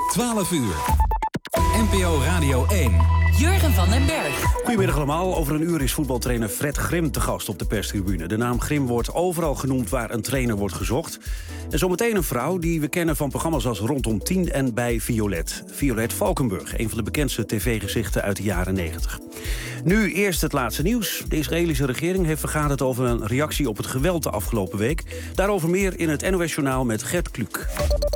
12 uur. NPO Radio 1. Jurgen van den Berg. Goedemiddag allemaal. Over een uur is voetbaltrainer Fred Grim te gast op de perstribune. De naam Grim wordt overal genoemd waar een trainer wordt gezocht. En zometeen een vrouw die we kennen van programma's als Rondom 10 en bij Violet. Violet Valkenburg, een van de bekendste tv-gezichten uit de jaren 90. Nu eerst het laatste nieuws. De Israëlische regering heeft vergaderd over een reactie op het geweld de afgelopen week. Daarover meer in het NOS-journaal met Gert Kluk.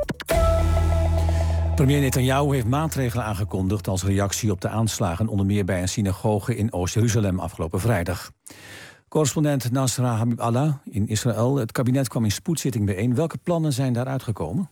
Premier Netanyahu heeft maatregelen aangekondigd als reactie op de aanslagen, onder meer bij een synagoge in Oost-Jeruzalem afgelopen vrijdag. Correspondent Nasra Habib-Allah in Israël. Het kabinet kwam in spoedzitting bijeen. Welke plannen zijn daaruit gekomen?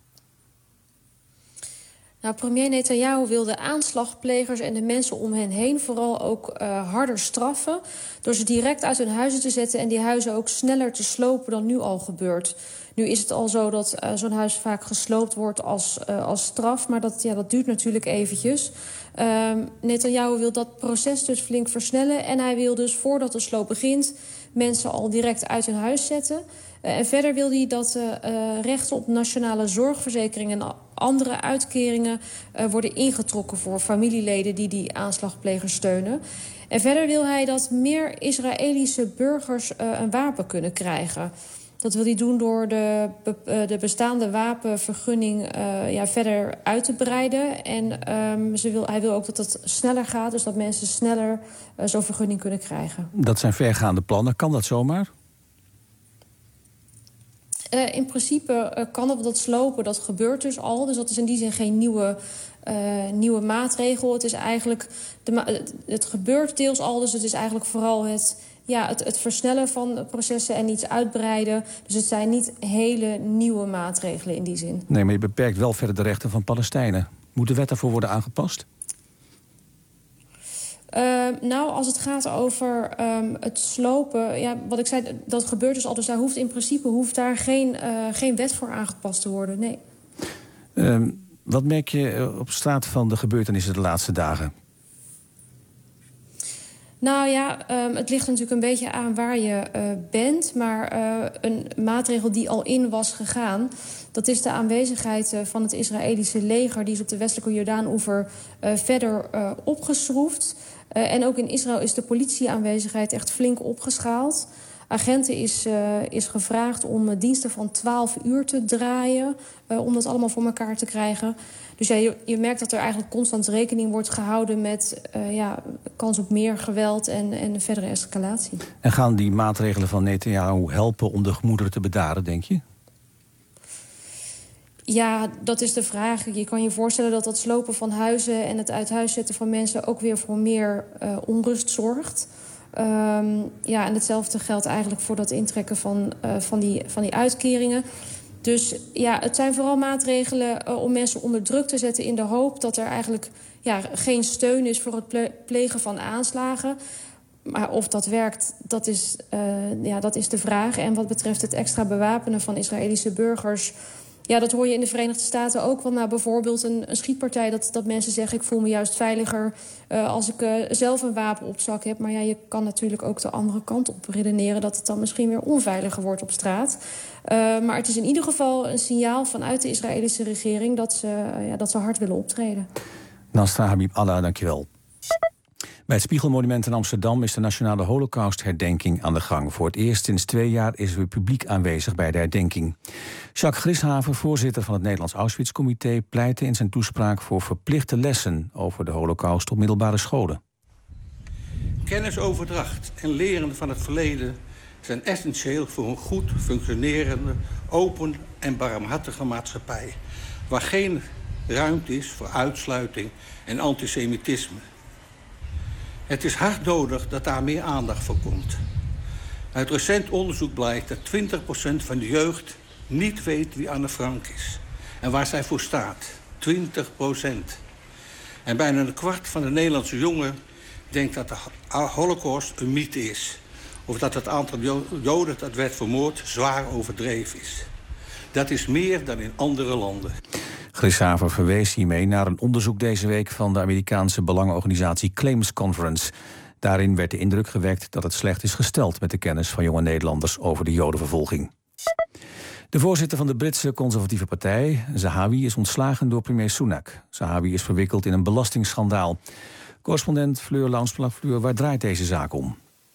Nou, premier Netanyahu wil de aanslagplegers en de mensen om hen heen vooral ook harder straffen, door ze direct uit hun huizen te zetten en die huizen ook sneller te slopen dan nu al gebeurt. Nu is het al zo dat zo'n huis vaak gesloopt wordt als straf, maar dat duurt natuurlijk eventjes. Netanyahu wil dat proces dus flink versnellen en hij wil dus voordat de sloop begint mensen al direct uit hun huis zetten. En verder wil hij dat rechten op nationale zorgverzekering en andere uitkeringen worden ingetrokken voor familieleden die aanslagplegers steunen. En verder wil hij dat meer Israëlische burgers een wapen kunnen krijgen. Dat wil hij doen door de bestaande wapenvergunning verder uit te breiden. En hij wil ook dat het sneller gaat, dus dat mensen sneller zo'n vergunning kunnen krijgen. Dat zijn vergaande plannen. Kan dat zomaar? In principe kan dat slopen, dat gebeurt dus al. Dus dat is in die zin geen nieuwe maatregel. Het is eigenlijk het gebeurt deels al, dus het is eigenlijk vooral het versnellen van processen en iets uitbreiden. Dus het zijn niet hele nieuwe maatregelen in die zin. Nee, maar je beperkt wel verder de rechten van Palestijnen. Moet de wet daarvoor worden aangepast? Als het gaat over het slopen, wat ik zei, dat gebeurt dus al. Dus daar hoeft in principe geen wet voor aangepast te worden, nee. Wat merk je op straat van de gebeurtenissen de laatste dagen? Het ligt natuurlijk een beetje aan waar je bent. Maar een maatregel die al in was gegaan, dat is de aanwezigheid van het Israëlische leger. Die is op de westelijke Jordaan-oever verder opgeschroefd. En ook in Israël is de politieaanwezigheid echt flink opgeschaald. Agenten is gevraagd om diensten van 12 uur te draaien, om dat allemaal voor elkaar te krijgen. Dus je merkt dat er eigenlijk constant rekening wordt gehouden met kans op meer geweld en verdere escalatie. En gaan die maatregelen van Netanyahu helpen om de gemoederen te bedaren, denk je? Ja, dat is de vraag. Je kan je voorstellen dat slopen van huizen en het uit huis zetten van mensen ook weer voor meer onrust zorgt. En hetzelfde geldt eigenlijk voor dat intrekken van die uitkeringen. Dus het zijn vooral maatregelen om mensen onder druk te zetten in de hoop dat er eigenlijk geen steun is voor het plegen van aanslagen. Maar of dat werkt, dat is de vraag. En wat betreft het extra bewapenen van Israëlische burgers, dat hoor je in de Verenigde Staten ook wel. Bijvoorbeeld een schietpartij, dat mensen zeggen, ik voel me juist veiliger als ik zelf een wapen op zak heb. Maar je kan natuurlijk ook de andere kant op redeneren dat het dan misschien weer onveiliger wordt op straat. Maar het is in ieder geval een signaal vanuit de Israëlische regering dat ze hard willen optreden. Nasra Habib-Allah, dankjewel. Bij het Spiegelmonument in Amsterdam is de Nationale Holocaustherdenking aan de gang. Voor het eerst sinds 2 jaar is er publiek aanwezig bij de herdenking. Jacques Grishaven, voorzitter van het Nederlands Auschwitz-comité, pleitte in zijn toespraak voor verplichte lessen over de Holocaust op middelbare scholen. Kennisoverdracht en leren van het verleden zijn essentieel voor een goed functionerende, open en barmhartige maatschappij, waar geen ruimte is voor uitsluiting en antisemitisme. Het is hard nodig dat daar meer aandacht voor komt. Uit recent onderzoek blijkt dat 20% van de jeugd niet weet wie Anne Frank is en waar zij voor staat. 20%. En bijna een kwart van de Nederlandse jongeren denkt dat de Holocaust een mythe is, of dat het aantal Joden dat werd vermoord zwaar overdreven is. Dat is meer dan in andere landen. Grishaven verwees hiermee naar een onderzoek deze week van de Amerikaanse belangenorganisatie Claims Conference. Daarin werd de indruk gewekt dat het slecht is gesteld met de kennis van jonge Nederlanders over de Jodenvervolging. De voorzitter van de Britse conservatieve partij, Zahawi, is ontslagen door premier Sunak. Zahawi is verwikkeld in een belastingsschandaal. Correspondent Fleur Launsplak. Fleur, waar draait deze zaak om?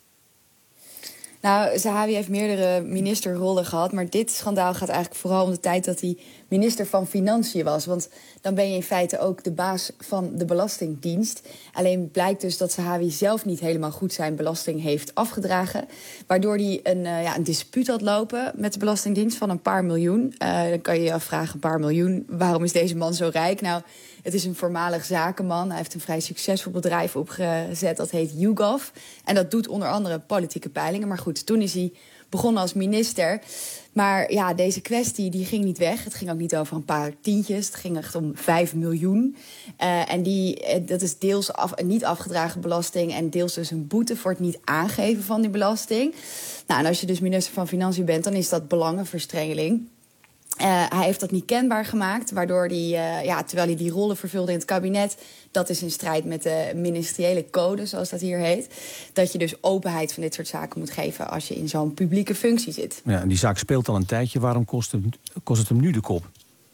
Nou, Zahawi heeft meerdere ministerrollen gehad, maar dit schandaal gaat eigenlijk vooral om de tijd dat hij minister van Financiën was. Want dan ben je in feite ook de baas van de Belastingdienst. Alleen blijkt dus dat Zahawi zelf niet helemaal goed zijn belasting heeft afgedragen. Waardoor hij een dispuut had lopen met de Belastingdienst van een paar miljoen. Dan kan je je afvragen, een paar miljoen, waarom is deze man zo rijk? Nou, het is een voormalig zakenman. Hij heeft een vrij succesvol bedrijf opgezet, dat heet YouGov. En dat doet onder andere politieke peilingen. Maar goed, toen is hij begonnen als minister. Maar ja, deze kwestie die ging niet weg. Het ging ook niet over een paar tientjes. Het ging echt om 5 miljoen. En dat is deels niet afgedragen belasting en deels dus een boete voor het niet aangeven van die belasting. Nou, en als je dus minister van Financiën bent, dan is dat belangenverstrengeling. Hij heeft dat niet kenbaar gemaakt, waardoor hij, terwijl hij die rollen vervulde in het kabinet, dat is in strijd met de ministeriële code, zoals dat hier heet, dat je dus openheid van dit soort zaken moet geven als je in zo'n publieke functie zit. Ja, en die zaak speelt al een tijdje. Waarom kost het hem nu de kop?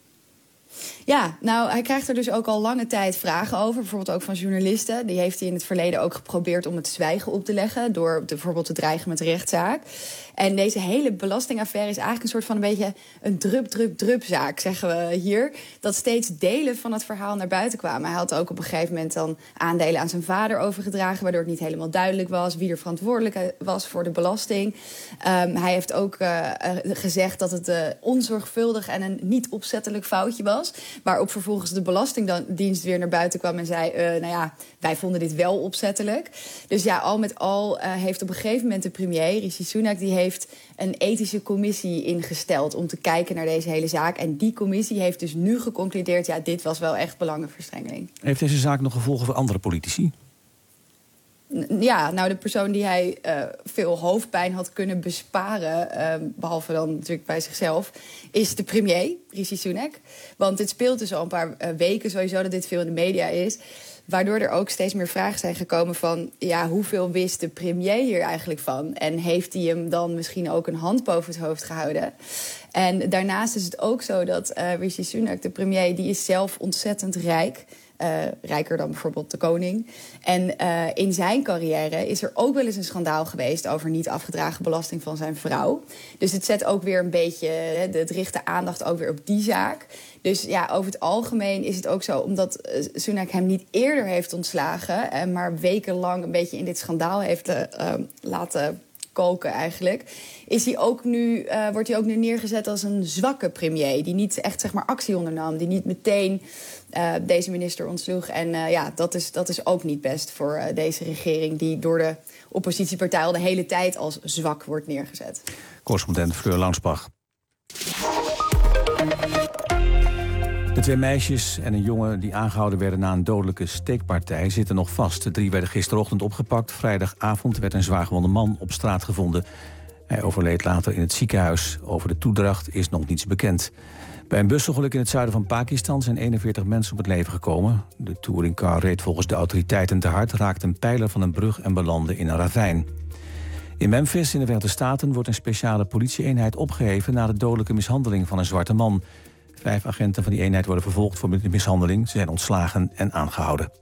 Ja, nou, hij krijgt er dus ook al lange tijd vragen over. Bijvoorbeeld ook van journalisten. Die heeft hij in het verleden ook geprobeerd om het zwijgen op te leggen, door bijvoorbeeld te dreigen met rechtszaak. En deze hele belastingaffaire is eigenlijk een soort van een beetje een drup-zaak, zeggen we hier. Dat steeds delen van het verhaal naar buiten kwamen. Hij had ook op een gegeven moment dan aandelen aan zijn vader overgedragen, waardoor het niet helemaal duidelijk was wie er verantwoordelijk was voor de belasting. Hij heeft ook gezegd dat het onzorgvuldig en een niet opzettelijk foutje was. Waarop vervolgens de Belastingdienst weer naar buiten kwam en zei, wij vonden dit wel opzettelijk. Dus ja, al met al heeft op een gegeven moment de premier, Rishi Sunak, die heeft een ethische commissie ingesteld om te kijken naar deze hele zaak. En die commissie heeft dus nu geconcludeerd, ja, dit was wel echt belangenverstrengeling. Heeft deze zaak nog gevolgen voor andere politici? Ja, nou, de persoon die hij veel hoofdpijn had kunnen besparen, behalve dan natuurlijk bij zichzelf, is de premier, Rishi Sunak. Want dit speelt dus al een paar weken sowieso dat dit veel in de media is. Waardoor er ook steeds meer vragen zijn gekomen van, ja, hoeveel wist de premier hier eigenlijk van? En heeft hij hem dan misschien ook een hand boven het hoofd gehouden? En daarnaast is het ook zo dat Rishi Sunak, de premier, die is zelf ontzettend rijk. Rijker dan bijvoorbeeld de koning. En in zijn carrière is er ook wel eens een schandaal geweest over niet afgedragen belasting van zijn vrouw. Dus het zet ook weer een beetje, het richt de aandacht ook weer op die zaak. Dus ja, over het algemeen is het ook zo, omdat Sunak hem niet eerder heeft ontslagen, maar wekenlang een beetje in dit schandaal heeft laten koken eigenlijk, is hij ook nu, wordt hij ook nu neergezet als een zwakke premier, die niet echt, zeg maar, actie ondernam, die niet meteen deze minister ontsloeg. En dat is ook niet best voor deze regering, die door de oppositiepartij al de hele tijd als zwak wordt neergezet. Correspondent Fleur Launsbach. De 2 meisjes en een jongen die aangehouden werden na een dodelijke steekpartij zitten nog vast. De 3 werden gisterochtend opgepakt. Vrijdagavond werd een zwaargewonde man op straat gevonden. Hij overleed later in het ziekenhuis. Over de toedracht is nog niets bekend. Bij een busongeluk in het zuiden van Pakistan zijn 41 mensen op het leven gekomen. De touringcar reed volgens de autoriteiten te hard, raakte een pijler van een brug en belandde in een ravijn. In Memphis in de Verenigde Staten wordt een speciale politieeenheid opgeheven na de dodelijke mishandeling van een zwarte man. 5 agenten van die eenheid worden vervolgd voor de mishandeling. Ze zijn ontslagen en aangehouden.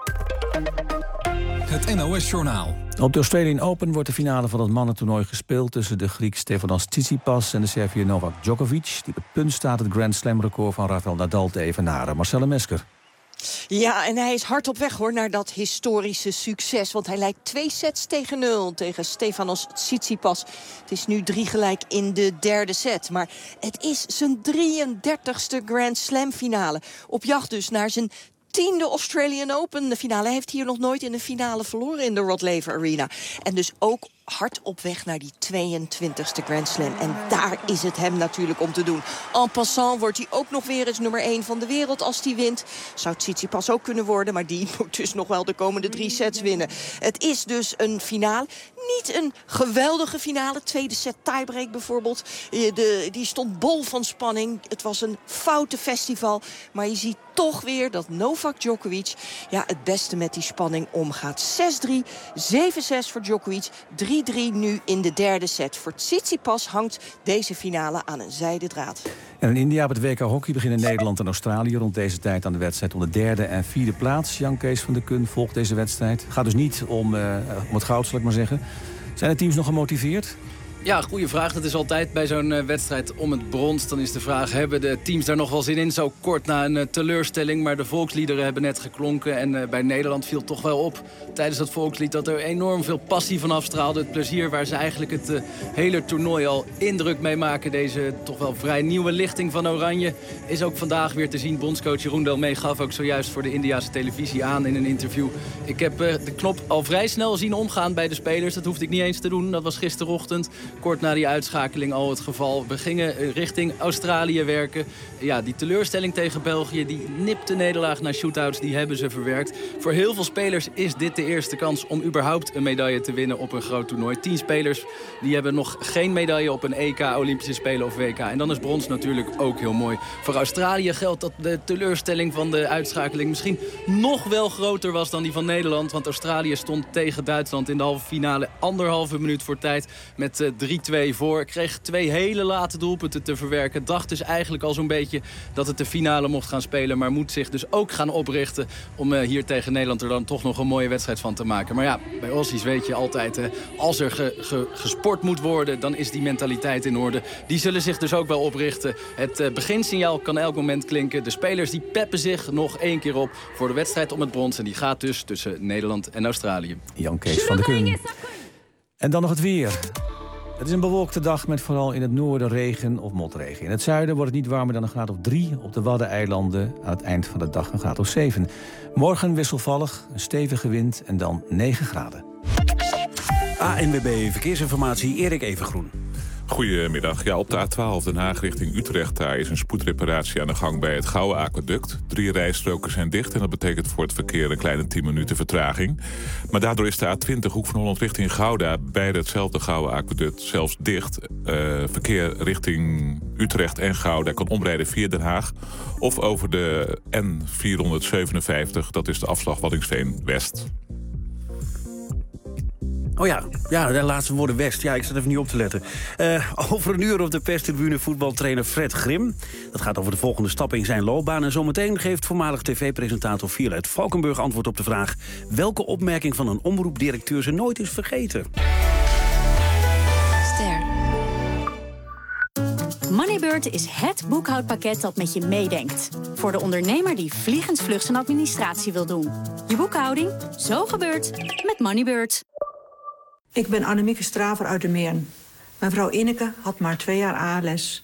Het NOS-journaal. Op de Australian Open wordt de finale van het mannentoernooi gespeeld tussen de Griek Stefanos Tsitsipas en de Serviër Novak Djokovic, die op het punt staat het Grand Slam-record van Rafael Nadal te evenaren. Marcelle Mesker. Ja, en hij is hard op weg naar dat historische succes. Want hij lijkt 2-0 tegen Stefanos Tsitsipas. Het is nu 3-3 in de derde set. Maar het is zijn 33ste Grand Slam finale. Op jacht dus naar zijn 10e Australian Open. De finale heeft hier nog nooit in een finale verloren in de Rod Laver Arena. En dus ook hard op weg naar die 22e Grand Slam. En daar is het hem natuurlijk om te doen. En passant wordt hij ook nog weer eens nummer 1 van de wereld als hij wint. Zou Tsitsipas ook kunnen worden, maar die moet dus nog wel de komende 3 sets winnen. Het is dus een finale. Niet een geweldige finale. Tweede set tiebreak bijvoorbeeld. Die stond bol van spanning. Het was een foute festival. Maar je ziet toch weer dat Novak Djokovic het beste met die spanning omgaat. 6-3, 7-6 voor Djokovic, 3-6 3-3 nu in de derde set. Voor Tsitsipas hangt deze finale aan een zijden draad. En in India op het WK Hockey beginnen Nederland en Australië rond deze tijd aan de wedstrijd om de derde en vierde plaats. Jan Kees van der Kun volgt deze wedstrijd. Gaat dus niet om het goud, zal ik maar zeggen. Zijn de teams nog gemotiveerd? Ja, goede vraag. Dat is altijd bij zo'n wedstrijd om het brons. Dan is de vraag, hebben de teams daar nog wel zin in? Zo kort na een teleurstelling. Maar de volksliederen hebben net geklonken. En bij Nederland viel toch wel op tijdens dat volkslied dat er enorm veel passie van afstraalde. Het plezier waar ze eigenlijk het hele toernooi al indruk mee maken. Deze toch wel vrij nieuwe lichting van Oranje is ook vandaag weer te zien. Bondscoach Jeroen Delmee gaf ook zojuist voor de Indiase televisie aan in een interview. Ik heb de knop al vrij snel zien omgaan bij de spelers. Dat hoefde ik niet eens te doen. Dat was gisterochtend. Kort na die uitschakeling al het geval. We gingen richting Australië werken. Ja, die teleurstelling tegen België, die nipte nederlaag naar shootouts, die hebben ze verwerkt. Voor heel veel spelers is dit de eerste kans om überhaupt een medaille te winnen op een groot toernooi. 10 spelers die hebben nog geen medaille op een EK, Olympische Spelen of WK. En dan is brons natuurlijk ook heel mooi. Voor Australië geldt dat de teleurstelling van de uitschakeling misschien nog wel groter was dan die van Nederland. Want Australië stond tegen Duitsland in de halve finale 1,5 minuut voor tijd met 3-2 voor. Kreeg 2 hele late doelpunten te verwerken. Dacht dus eigenlijk al zo'n beetje dat het de finale mocht gaan spelen. Maar moet zich dus ook gaan oprichten om hier tegen Nederland er dan toch nog een mooie wedstrijd van te maken. Maar ja, bij Aussies weet je altijd, als er gesport moet worden, dan is die mentaliteit in orde. Die zullen zich dus ook wel oprichten. Het beginsignaal kan elk moment klinken. De spelers die peppen zich nog 1 keer op voor de wedstrijd om het brons. En die gaat dus tussen Nederland en Australië. Jan Kees van der Kun. En dan nog het weer. Het is een bewolkte dag met vooral in het noorden regen of motregen. In het zuiden wordt het niet warmer dan een graad of 3. Op de Waddeneilanden aan het eind van de dag een graad of 7. Morgen wisselvallig, een stevige wind en dan 9 graden. ANWB Verkeersinformatie, Erik Evengroen. Goedemiddag. Ja, op de A12 Den Haag richting Utrecht. Daar is een spoedreparatie aan de gang bij het Gouwe Aquaduct. 3 rijstroken zijn dicht en dat betekent voor het verkeer een kleine 10 minuten vertraging. Maar daardoor is de A20 Hoek van Holland richting Gouda bij hetzelfde Gouwe Aquaduct zelfs dicht. Verkeer richting Utrecht en Gouda kan omrijden via Den Haag of over de N457. Dat is de afslag Waddinxveen West. Oh ja, de laatste woorden West. Ja, ik zat even niet op te letten. Over een uur op de perstribune voetbaltrainer Fred Grim. Dat gaat over de volgende stap in zijn loopbaan. En zometeen geeft voormalig tv-presentator Violet Valkenburg antwoord op de vraag welke opmerking van een omroepdirecteur ze nooit is vergeten. Ster. Moneybird is het boekhoudpakket dat met je meedenkt. Voor de ondernemer die vliegensvlug zijn administratie wil doen. Je boekhouding, zo gebeurt met Moneybird. Ik ben Annemieke Straver uit de Meern. Mijn vrouw Ineke had maar 2 jaar ALS.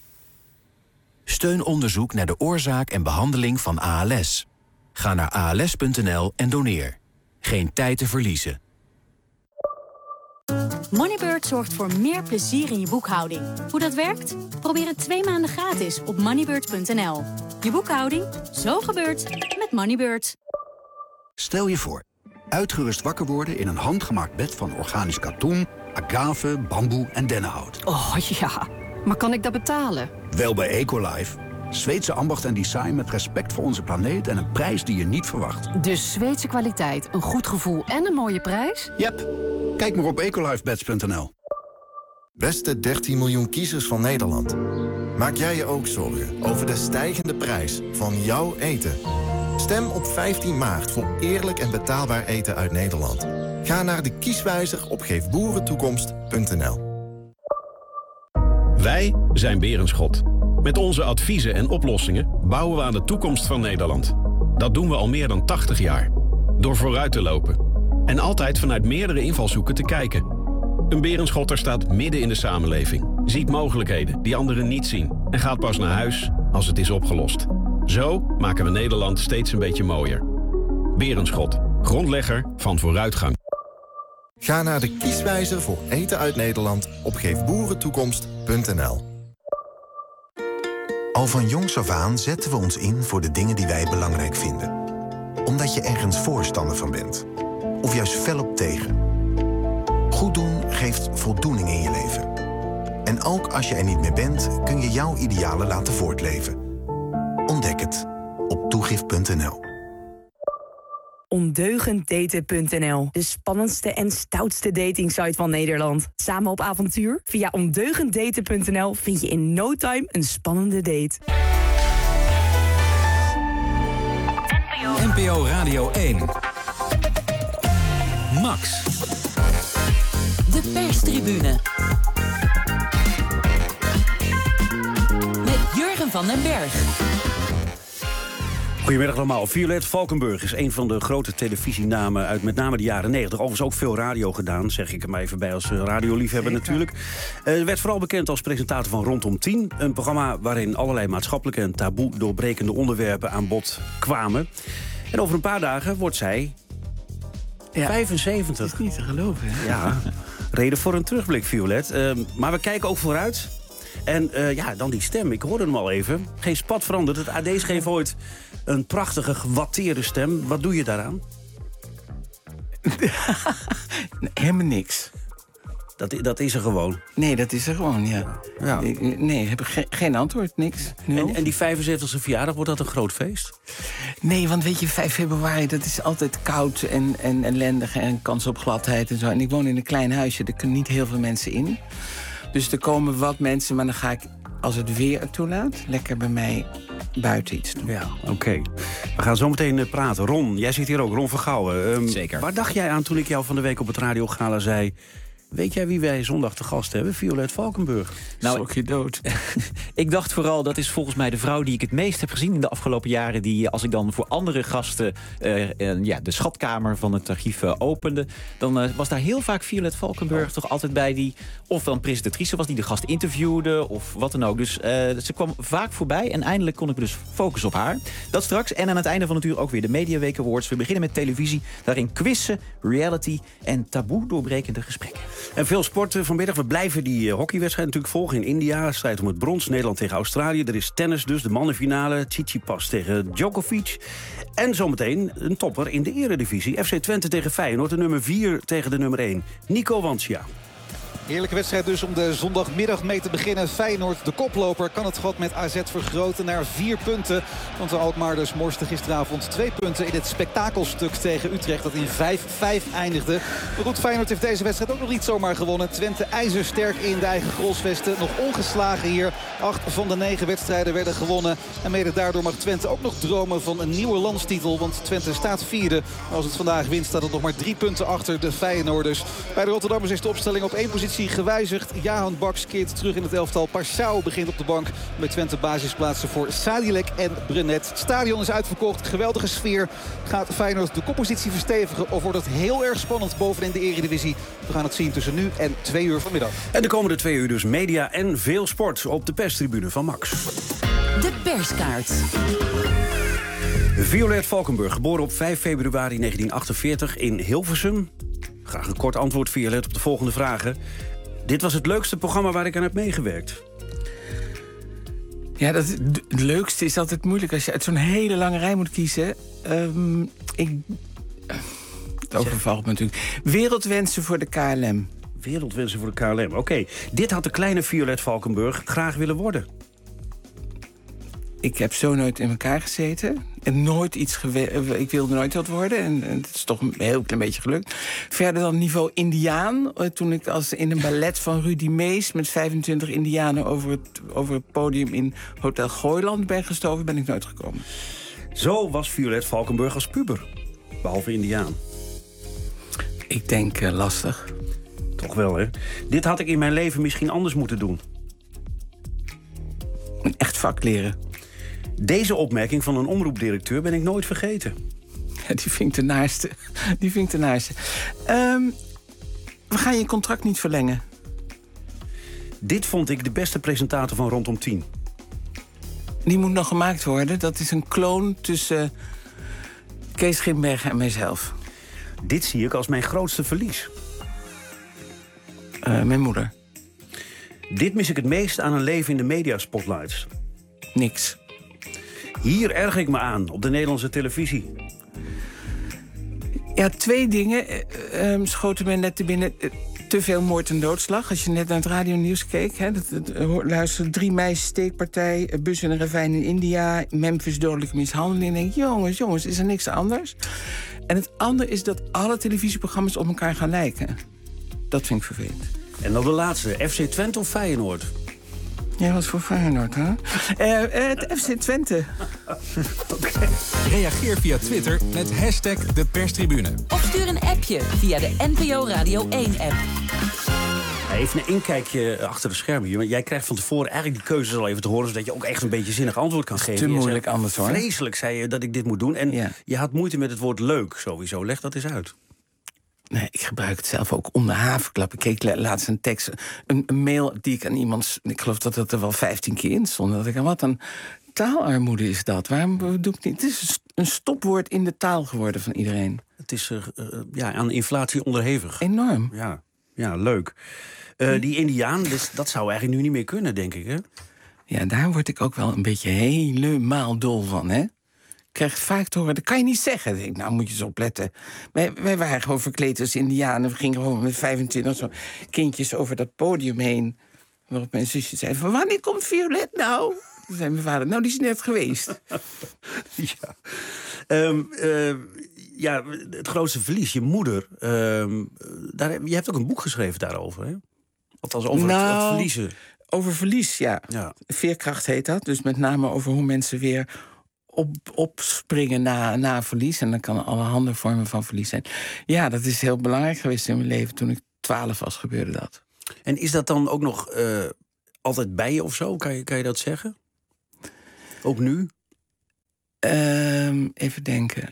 Steun onderzoek naar de oorzaak en behandeling van ALS. Ga naar als.nl en doneer. Geen tijd te verliezen. Moneybird zorgt voor meer plezier in je boekhouding. Hoe dat werkt? Probeer het 2 maanden gratis op moneybird.nl. Je boekhouding, zo gebeurt met Moneybird. Stel je voor, uitgerust wakker worden in een handgemaakt bed van organisch katoen, agave, bamboe en dennenhout. Oh ja, maar kan ik dat betalen? Wel bij Ecolife. Zweedse ambacht en design met respect voor onze planeet en een prijs die je niet verwacht. Dus Zweedse kwaliteit, een goed gevoel en een mooie prijs? Yep. Kijk maar op ecolifebeds.nl. Beste 13 miljoen kiezers van Nederland. Maak jij je ook zorgen over de stijgende prijs van jouw eten? Stem op 15 maart voor eerlijk en betaalbaar eten uit Nederland. Ga naar de kieswijzer op geefboerentoekomst.nl. Wij zijn Berenschot. Met onze adviezen en oplossingen bouwen we aan de toekomst van Nederland. Dat doen we al meer dan 80 jaar. Door vooruit te lopen. En altijd vanuit meerdere invalshoeken te kijken. Een Berenschotter staat midden in de samenleving. Ziet mogelijkheden die anderen niet zien. En gaat pas naar huis als het is opgelost. Zo maken we Nederland steeds een beetje mooier. Berenschot, grondlegger van vooruitgang. Ga naar de kieswijzer voor eten uit Nederland op geefboerentoekomst.nl. Al van jongs af aan zetten we ons in voor de dingen die wij belangrijk vinden. Omdat je ergens voorstander van bent. Of juist fel op tegen. Goed doen geeft voldoening in je leven. En ook als je er niet meer bent, kun je jouw idealen laten voortleven. Ontdek het op toegift.nl. ondeugenddaten.nl. De spannendste en stoutste datingsite van Nederland. Samen op avontuur? Via ondeugenddaten.nl vind je in no time een spannende date. NPO Radio 1. Max. De perstribune. Met Jurgen van den Berg. Goedemiddag allemaal. Violet Valkenburg is een van de grote televisienamen uit met name de jaren 90. Overigens ook veel radio gedaan, zeg ik er maar even bij als radioliefhebber natuurlijk. Werd vooral bekend als presentator van Rondom 10. Een programma waarin allerlei maatschappelijke en taboe doorbrekende onderwerpen aan bod kwamen. En over een paar dagen wordt zij 75. Dat is niet te geloven. Hè? Ja, reden voor een terugblik, Violet. Maar we kijken ook vooruit. En dan die stem. Ik hoorde hem al even. Geen spat veranderd. Het AD schreef ooit een prachtige, gewatteerde stem. Wat doe je daaraan? Helemaal niks. Dat is er gewoon? Nee, dat is er gewoon, ja. Nee, heb ik geen antwoord, niks. En die 75e verjaardag, wordt dat een groot feest? Nee, want weet je, 5 februari, dat is altijd koud en ellendig en kans op gladheid en zo. En ik woon in een klein huisje, er kunnen niet heel veel mensen in. Dus er komen wat mensen, maar dan ga ik, als het weer het toelaat, lekker bij mij buiten iets doen. Ja, oké. We gaan zo meteen praten. Ron, jij zit hier ook, Ron Vergouwen. Zeker. Waar dacht jij aan toen ik jou van de week op het radiogala zei... Weet jij wie wij zondag te gast hebben? Violet Valkenburg. Nou, Sok je dood. Ik dacht vooral, dat is volgens mij de vrouw die ik het meest heb gezien in de afgelopen jaren. Die, als ik dan voor andere gasten de schatkamer van het archief opende... dan was daar heel vaak Violet Valkenburg toch altijd bij die... of dan presentatrice was die de gast interviewde of wat dan ook. Dus ze kwam vaak voorbij en eindelijk kon ik me dus focussen op haar. Dat straks. En aan het einde van het uur ook weer de Mediaweek Awards. We beginnen met televisie. Daarin quizzen, reality en taboe doorbrekende gesprekken. En veel sport vanmiddag. We blijven die hockeywedstrijd natuurlijk volgen in India. Strijd om het brons. Nederland tegen Australië. Er is tennis dus, de mannenfinale. Tsitsipas tegen Djokovic. En zometeen een topper in de eredivisie. FC Twente tegen Feyenoord. De nummer 4 tegen de nummer 1. Nico Wansja. Heerlijke wedstrijd dus om de zondagmiddag mee te beginnen. Feyenoord, de koploper, kan het gat met AZ vergroten naar 4 punten. Want de Alkmaarders morsten gisteravond 2 punten in het spektakelstuk tegen Utrecht. Dat in 5-5 eindigde. Maar goed, Feyenoord heeft deze wedstrijd ook nog niet zomaar gewonnen. Twente ijzersterk in de eigen grolsvesten. Nog ongeslagen hier. 8 van de 9 wedstrijden werden gewonnen. En mede daardoor mag Twente ook nog dromen van een nieuwe landstitel. Want Twente staat 4e. Maar als het vandaag wint staat het nog maar 3 punten achter de Feyenoorders. Bij de Rotterdammers is de opstelling op 1 positie gewijzigd. Jahan Baks keert terug in het elftal. Parsau begint op de bank. Bij Twente basisplaatsen voor Sadilek en Brenet. Het stadion is uitverkocht. Geweldige sfeer. Gaat Feyenoord de koppositie verstevigen of wordt het heel erg spannend bovenin de eredivisie? We gaan het zien tussen nu en 2 uur vanmiddag. En de komende 2 uur dus media en veel sport op de perstribune van Max. De perskaart. Violet Valkenburg, geboren op 5 februari 1948 in Hilversum. Graag een kort antwoord, Violet, op de volgende vragen. Dit was het leukste programma waar ik aan heb meegewerkt. Ja, het leukste is altijd moeilijk als je uit zo'n hele lange rij moet kiezen. Het overvalt me natuurlijk. Wereldwensen voor de KLM. Wereldwensen voor de KLM, oké. Dit had de kleine Violet Valkenburg graag willen worden. Ik heb zo nooit in elkaar gezeten. En nooit ik wilde nooit wat worden. En het is toch een heel klein beetje gelukt. Verder dan niveau Indiaan. Toen ik in een ballet van Rudy Mees... met 25 Indianen over het podium in Hotel Gooiland ben gestoven... ben ik nooit gekomen. Zo was Violet Valkenburg als puber. Behalve Indiaan. Ik denk lastig. Toch wel, hè? Dit had ik in mijn leven misschien anders moeten doen. Een echt vak leren. Deze opmerking van een omroepdirecteur ben ik nooit vergeten. Ja, die vind ik de naaste. We gaan je contract niet verlengen. Dit vond ik de beste presentator van Rondom 10. Die moet nog gemaakt worden. Dat is een kloon tussen Kees Grimbergen en mijzelf. Dit zie ik als mijn grootste verlies. Mijn moeder. Dit mis ik het meest aan een leven in de mediaspotlights. Niks. Hier erger ik me aan, op de Nederlandse televisie. Ja, 2 dingen schoten mij net te binnen. te veel moord en doodslag. Als je net naar het radionieuws keek... luister 3 meisjes steekpartij... bus in een ravijn in India... Memphis dodelijke mishandeling. En denk jongens, is er niks anders? En het andere is dat alle televisieprogramma's op elkaar gaan lijken. Dat vind ik vervelend. En dan de laatste, FC Twente of Feyenoord? Jij was voor Feyenoord, hè? Het FC Twente. Okay. Reageer via Twitter met #deperstribune. Of stuur een appje via de NPO Radio 1-app. Even een inkijkje achter de schermen. Want jij krijgt van tevoren eigenlijk de keuzes al even te horen... zodat je ook echt een beetje zinnig antwoord kan geven. Te moeilijk anders, hoor. Vreselijk, zei je, dat ik dit moet doen. En je had moeite met het woord leuk, sowieso. Leg dat eens uit. Nee, ik gebruik het zelf ook om de havenklap. Ik keek laatst een tekst, een mail die ik aan iemand... Ik geloof dat het er wel 15 keer in stond. Dat ik wat een taalarmoede is dat. Waarom doe ik niet? Het is een stopwoord in de taal geworden van iedereen. Het is aan inflatie onderhevig. Enorm. Ja, leuk. Die Indiaan, dat zou eigenlijk nu niet meer kunnen, denk ik, hè? Ja, daar word ik ook wel een beetje helemaal dol van, hè? Ik krijg vaak te horen, dat kan je niet zeggen. Ik denk, nou moet je eens opletten. Wij waren gewoon verkleed als Indianen. We gingen gewoon met 25 zo kindjes over dat podium heen. Waarop mijn zusje zei van, wanneer komt Violet nou? Toen zei mijn vader, nou die is net geweest. Ja. Het grootste verlies, je moeder. Je hebt ook een boek geschreven daarover, hè? Althans, over het verliezen. Over verlies, ja. Veerkracht heet dat. Dus met name over hoe mensen weer opspringen na verlies. En dan kan allerhande vormen van verlies zijn. Ja, dat is heel belangrijk geweest in mijn leven. Toen ik 12 was, gebeurde dat. En is dat dan ook nog altijd bij je of zo? Kan je dat zeggen? Ook nu? Even denken.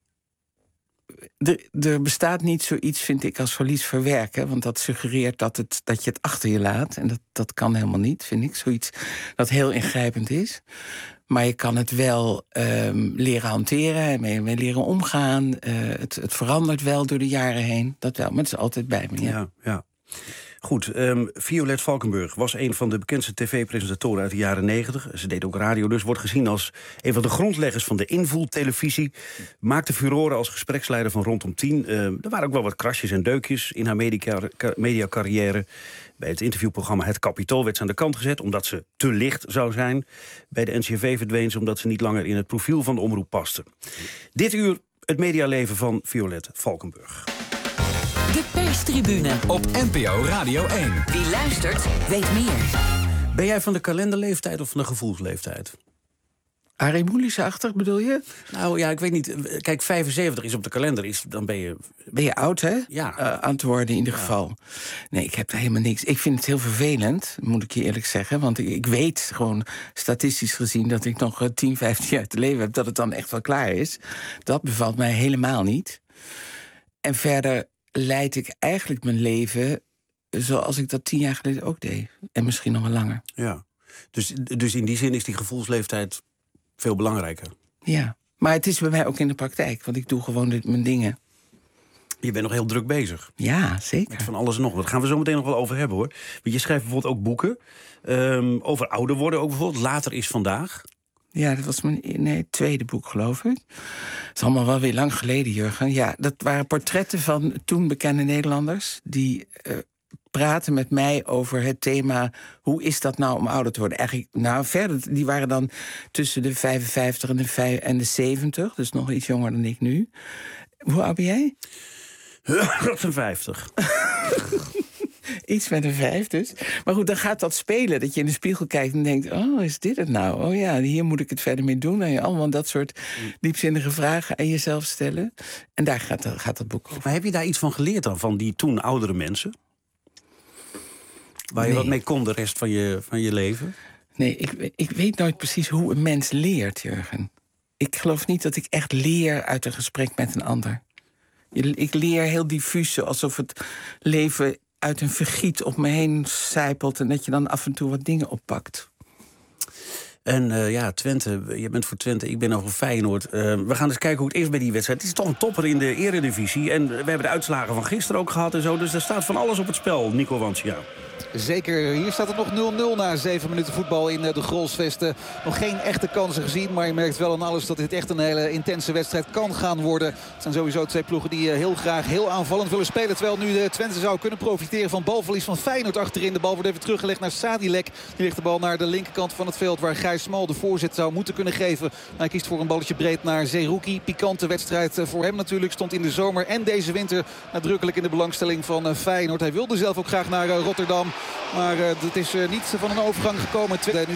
Er bestaat niet zoiets, vind ik, als verlies verwerken. Want dat suggereert dat je het achter je laat. En dat kan helemaal niet, vind ik. Zoiets dat heel ingrijpend is. Maar je kan het wel leren hanteren, mee leren omgaan. Het verandert wel door de jaren heen. Dat wel, maar het is altijd bij me. Ja. Goed, Violet Valkenburg was een van de bekendste tv-presentatoren uit de jaren 90. Ze deed ook radio, dus wordt gezien als een van de grondleggers van de invoeltelevisie. Maakte furoren als gespreksleider van Rondom 10. Er waren ook wel wat krasjes en deukjes in haar mediacarrière. Bij het interviewprogramma Het Capitool werd ze aan de kant gezet omdat ze te licht zou zijn. Bij de NCRV verdween ze omdat ze niet langer in het profiel van de omroep paste. Dit uur het medialeven van Violet Valkenburg. De perstribune op NPO Radio 1. Wie luistert, weet meer. Ben jij van de kalenderleeftijd of van de gevoelsleeftijd? Arie Moelische-achtig bedoel je? Nou ja, ik weet niet. Kijk, 75 is op de kalender, dan ben je... Ben je oud, hè? Ja. Aan het worden in ieder geval. Nee, ik heb helemaal niks. Ik vind het heel vervelend, moet ik je eerlijk zeggen. Want ik weet gewoon statistisch gezien dat ik nog 10, 15 jaar te leven heb, dat het dan echt wel klaar is. Dat bevalt mij helemaal niet. En verder leid ik eigenlijk mijn leven zoals ik dat 10 jaar geleden ook deed. En misschien nog wel langer. Ja, dus in die zin is die gevoelsleeftijd veel belangrijker. Ja, maar het is bij mij ook in de praktijk. Want ik doe gewoon mijn dingen. Je bent nog heel druk bezig. Ja, zeker. Met van alles en nog. Daar gaan we zo meteen nog wel over hebben, hoor. Want je schrijft bijvoorbeeld ook boeken. Over ouder worden ook bijvoorbeeld. Later is vandaag. Ja, dat was mijn tweede boek, geloof ik. Het is allemaal wel weer lang geleden, Jurgen. Ja, dat waren portretten van toen bekende Nederlanders die praten met mij over het thema, hoe is dat nou om ouder te worden? Eigenlijk, verder, die waren dan tussen de 55 en de 70, dus nog iets jonger dan ik nu. Hoe oud ben jij? 50. Iets met een 5 dus. Maar goed, dan gaat dat spelen. Dat je in de spiegel kijkt en denkt, oh, is dit het nou? Oh ja, hier moet ik het verder mee doen. En je allemaal dat soort diepzinnige vragen aan jezelf stellen. En daar gaat dat boek over. Maar heb je daar iets van geleerd dan, van die toen oudere mensen? Waar je wat mee kon de rest van je leven? Nee, ik weet nooit precies hoe een mens leert, Jurgen. Ik geloof niet dat ik echt leer uit een gesprek met een ander. Ik leer heel diffuus, alsof het leven uit een vergiet op me heen sijpelt en dat je dan af en toe wat dingen oppakt. En Twente, je bent voor Twente, ik ben over Feyenoord. We gaan eens kijken hoe het is bij die wedstrijd. Het is toch een topper in de eredivisie. En we hebben de uitslagen van gisteren ook gehad en zo. Dus er staat van alles op het spel, Nico Wansia. Zeker, hier staat het nog 0-0 na 7 minuten voetbal in de Grolsvesten. Nog geen echte kansen gezien, maar je merkt wel aan alles dat dit echt een hele intense wedstrijd kan gaan worden. Het zijn sowieso twee ploegen die heel graag heel aanvallend willen spelen. Terwijl nu de Twente zou kunnen profiteren van balverlies van Feyenoord achterin. De bal wordt even teruggelegd naar Sadilek. Die ligt de bal naar de linkerkant van het veld waar Gijs Smal de voorzet zou moeten kunnen geven. Maar hij kiest voor een balletje breed naar Zerouki. Pikante wedstrijd voor hem natuurlijk. Stond in de zomer en deze winter nadrukkelijk in de belangstelling van Feyenoord. Hij wilde zelf ook graag naar Rotterdam. Maar het is niet van een overgang gekomen. Nu